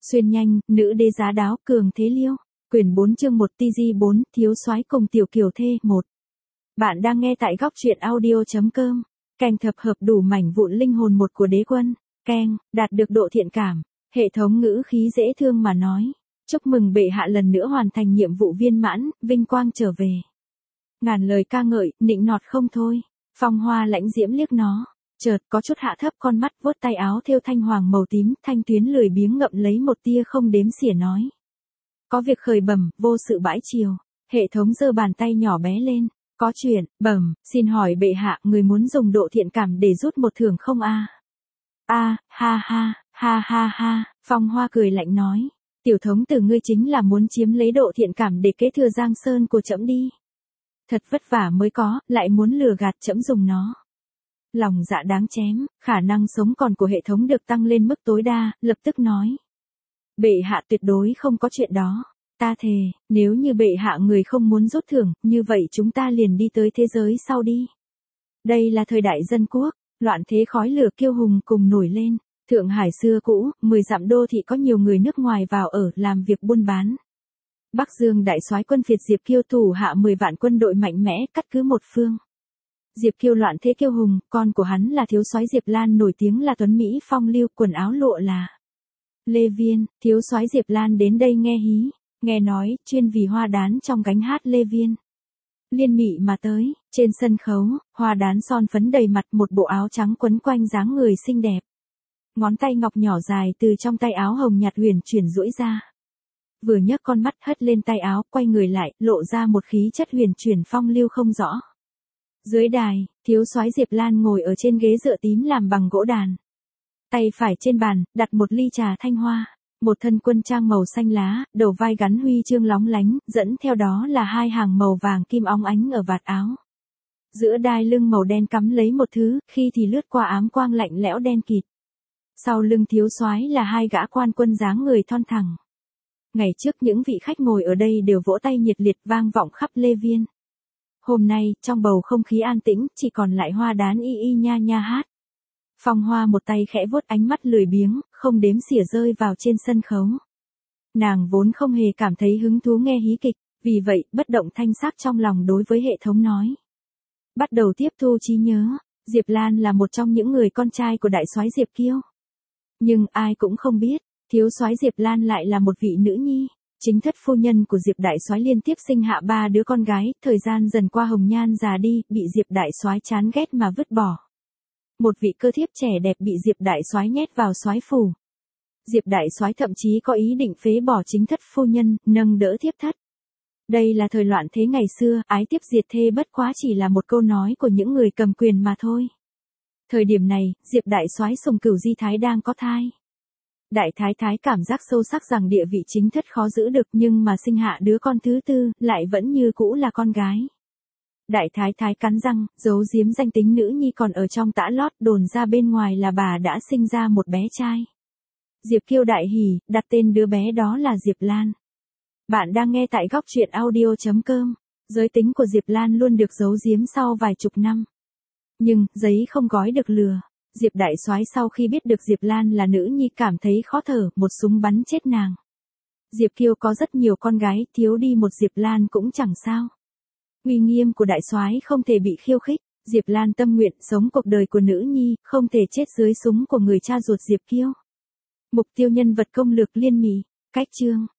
Xuyên nhanh, nữ đế giá đáo, cường thế liêu. Quyển 4 chương 1 TG4, thiếu soái cùng tiểu kiều thê 1. Bạn đang nghe tại góc truyện audio.com. Kèn thập hợp đủ mảnh vụn linh hồn một của đế quân. Keng, đạt được độ thiện cảm. Hệ thống ngữ khí dễ thương mà nói. Chúc mừng bệ hạ lần nữa hoàn thành nhiệm vụ viên mãn, vinh quang trở về. Ngàn lời ca ngợi, nịnh nọt không thôi. Phong Hoa lãnh diễm liếc nó. Chợt có chút hạ thấp con mắt, vuốt tay áo thêu thanh hoàng màu tím, Thanh Tuyến lười biếng ngậm lấy một tia không đếm xỉa nói. Có việc khởi bẩm, vô sự bãi triều. Hệ thống giơ bàn tay nhỏ bé lên. Có chuyện, bẩm, xin hỏi bệ hạ, người muốn dùng độ thiện cảm để rút một thưởng không a? Ha ha, Phong Hoa cười lạnh nói. Tiểu thống tử ngươi chính là muốn chiếm lấy độ thiện cảm để kế thừa Giang Sơn của trẫm đi. Thật vất vả mới có, lại muốn lừa gạt trẫm dùng nó. Lòng dạ đáng chém, khả năng sống còn của hệ thống được tăng lên mức tối đa, lập tức nói. Bệ hạ tuyệt đối không có chuyện đó. Ta thề, nếu như bệ hạ người không muốn rút thưởng, như vậy chúng ta liền đi tới thế giới sau đi. Đây là thời đại dân quốc, loạn thế khói lửa kiêu hùng cùng nổi lên. Thượng Hải xưa cũ, 10 dặm đô thị có nhiều người nước ngoài vào ở, làm việc buôn bán. Bắc Dương đại soái quân phiệt Diệp Kiêu thủ hạ 10 vạn quân đội mạnh mẽ, cắt cứ một phương. Diệp Kiêu loạn thế kiêu hùng, con của hắn là thiếu soái Diệp Lan nổi tiếng là tuấn Mỹ phong lưu, quần áo lụa là Lê Viên. Thiếu soái Diệp Lan đến đây nghe hí, nghe nói, chuyên vì Hoa Đán trong gánh hát Lê Viên. Liên mị mà tới, trên sân khấu, Hoa Đán son phấn đầy mặt, một bộ áo trắng quấn quanh dáng người xinh đẹp. Ngón tay ngọc nhỏ dài từ trong tay áo hồng nhạt huyền chuyển duỗi ra. Vừa nhấc con mắt hất lên tay áo, quay người lại, lộ ra một khí chất huyền chuyển phong lưu không rõ. Dưới đài, thiếu soái Diệp Lan ngồi ở trên ghế dựa tím làm bằng gỗ đàn. Tay phải trên bàn, đặt một ly trà thanh hoa, một thân quân trang màu xanh lá, đầu vai gắn huy chương lóng lánh, dẫn theo đó là hai hàng màu vàng kim óng ánh ở vạt áo. Giữa đai lưng màu đen cắm lấy một thứ, khi thì lướt qua ám quang lạnh lẽo đen kịt. Sau lưng thiếu soái là hai gã quan quân dáng người thon thẳng. Ngày trước những vị khách ngồi ở đây đều vỗ tay nhiệt liệt vang vọng khắp Lê Viên. Hôm nay, trong bầu không khí an tĩnh, chỉ còn lại Hoa Đán y nha nha hát. Phong Hoa một tay khẽ vuốt ánh mắt lười biếng, không đếm xỉa rơi vào trên sân khấu. Nàng vốn không hề cảm thấy hứng thú nghe hí kịch, vì vậy, bất động thanh sắc trong lòng đối với hệ thống nói. Bắt đầu tiếp thu trí nhớ, Diệp Lan là một trong những người con trai của đại soái Diệp Kiêu. Nhưng ai cũng không biết, thiếu soái Diệp Lan lại là một vị nữ nhi. Chính thất phu nhân của Diệp đại soái liên tiếp sinh hạ 3 đứa con gái, thời gian dần qua hồng nhan già đi, bị Diệp đại soái chán ghét mà vứt bỏ. Một vị cơ thiếp trẻ đẹp bị Diệp đại soái nhét vào soái phủ. Diệp đại soái thậm chí có ý định phế bỏ chính thất phu nhân, nâng đỡ thiếp thất. Đây là thời loạn thế ngày xưa, ái tiếp diệt thê bất quá chỉ là một câu nói của những người cầm quyền mà thôi. Thời điểm này, Diệp đại soái Sùng Cửu Di Thái đang có thai. Đại thái thái cảm giác sâu sắc rằng địa vị chính thất khó giữ được, nhưng mà sinh hạ đứa con thứ tư, lại vẫn như cũ là con gái. Đại thái thái cắn răng, giấu giếm danh tính nữ nhi còn ở trong tã lót, đồn ra bên ngoài là bà đã sinh ra một bé trai. Diệp Kiêu đại hỉ, đặt tên đứa bé đó là Diệp Lan. Bạn đang nghe tại góc truyện audio.com. Giới tính của Diệp Lan luôn được giấu giếm sau vài chục năm. Nhưng, giấy không gói được lừa. Diệp đại soái sau khi biết được Diệp Lan là nữ nhi cảm thấy khó thở, một súng bắn chết nàng. Diệp Kiêu có rất nhiều con gái, thiếu đi một Diệp Lan cũng chẳng sao. Uy nghiêm của đại soái không thể bị khiêu khích, Diệp Lan tâm nguyện sống cuộc đời của nữ nhi, không thể chết dưới súng của người cha ruột Diệp Kiêu. Mục tiêu nhân vật công lược liên mỉ, cách chương,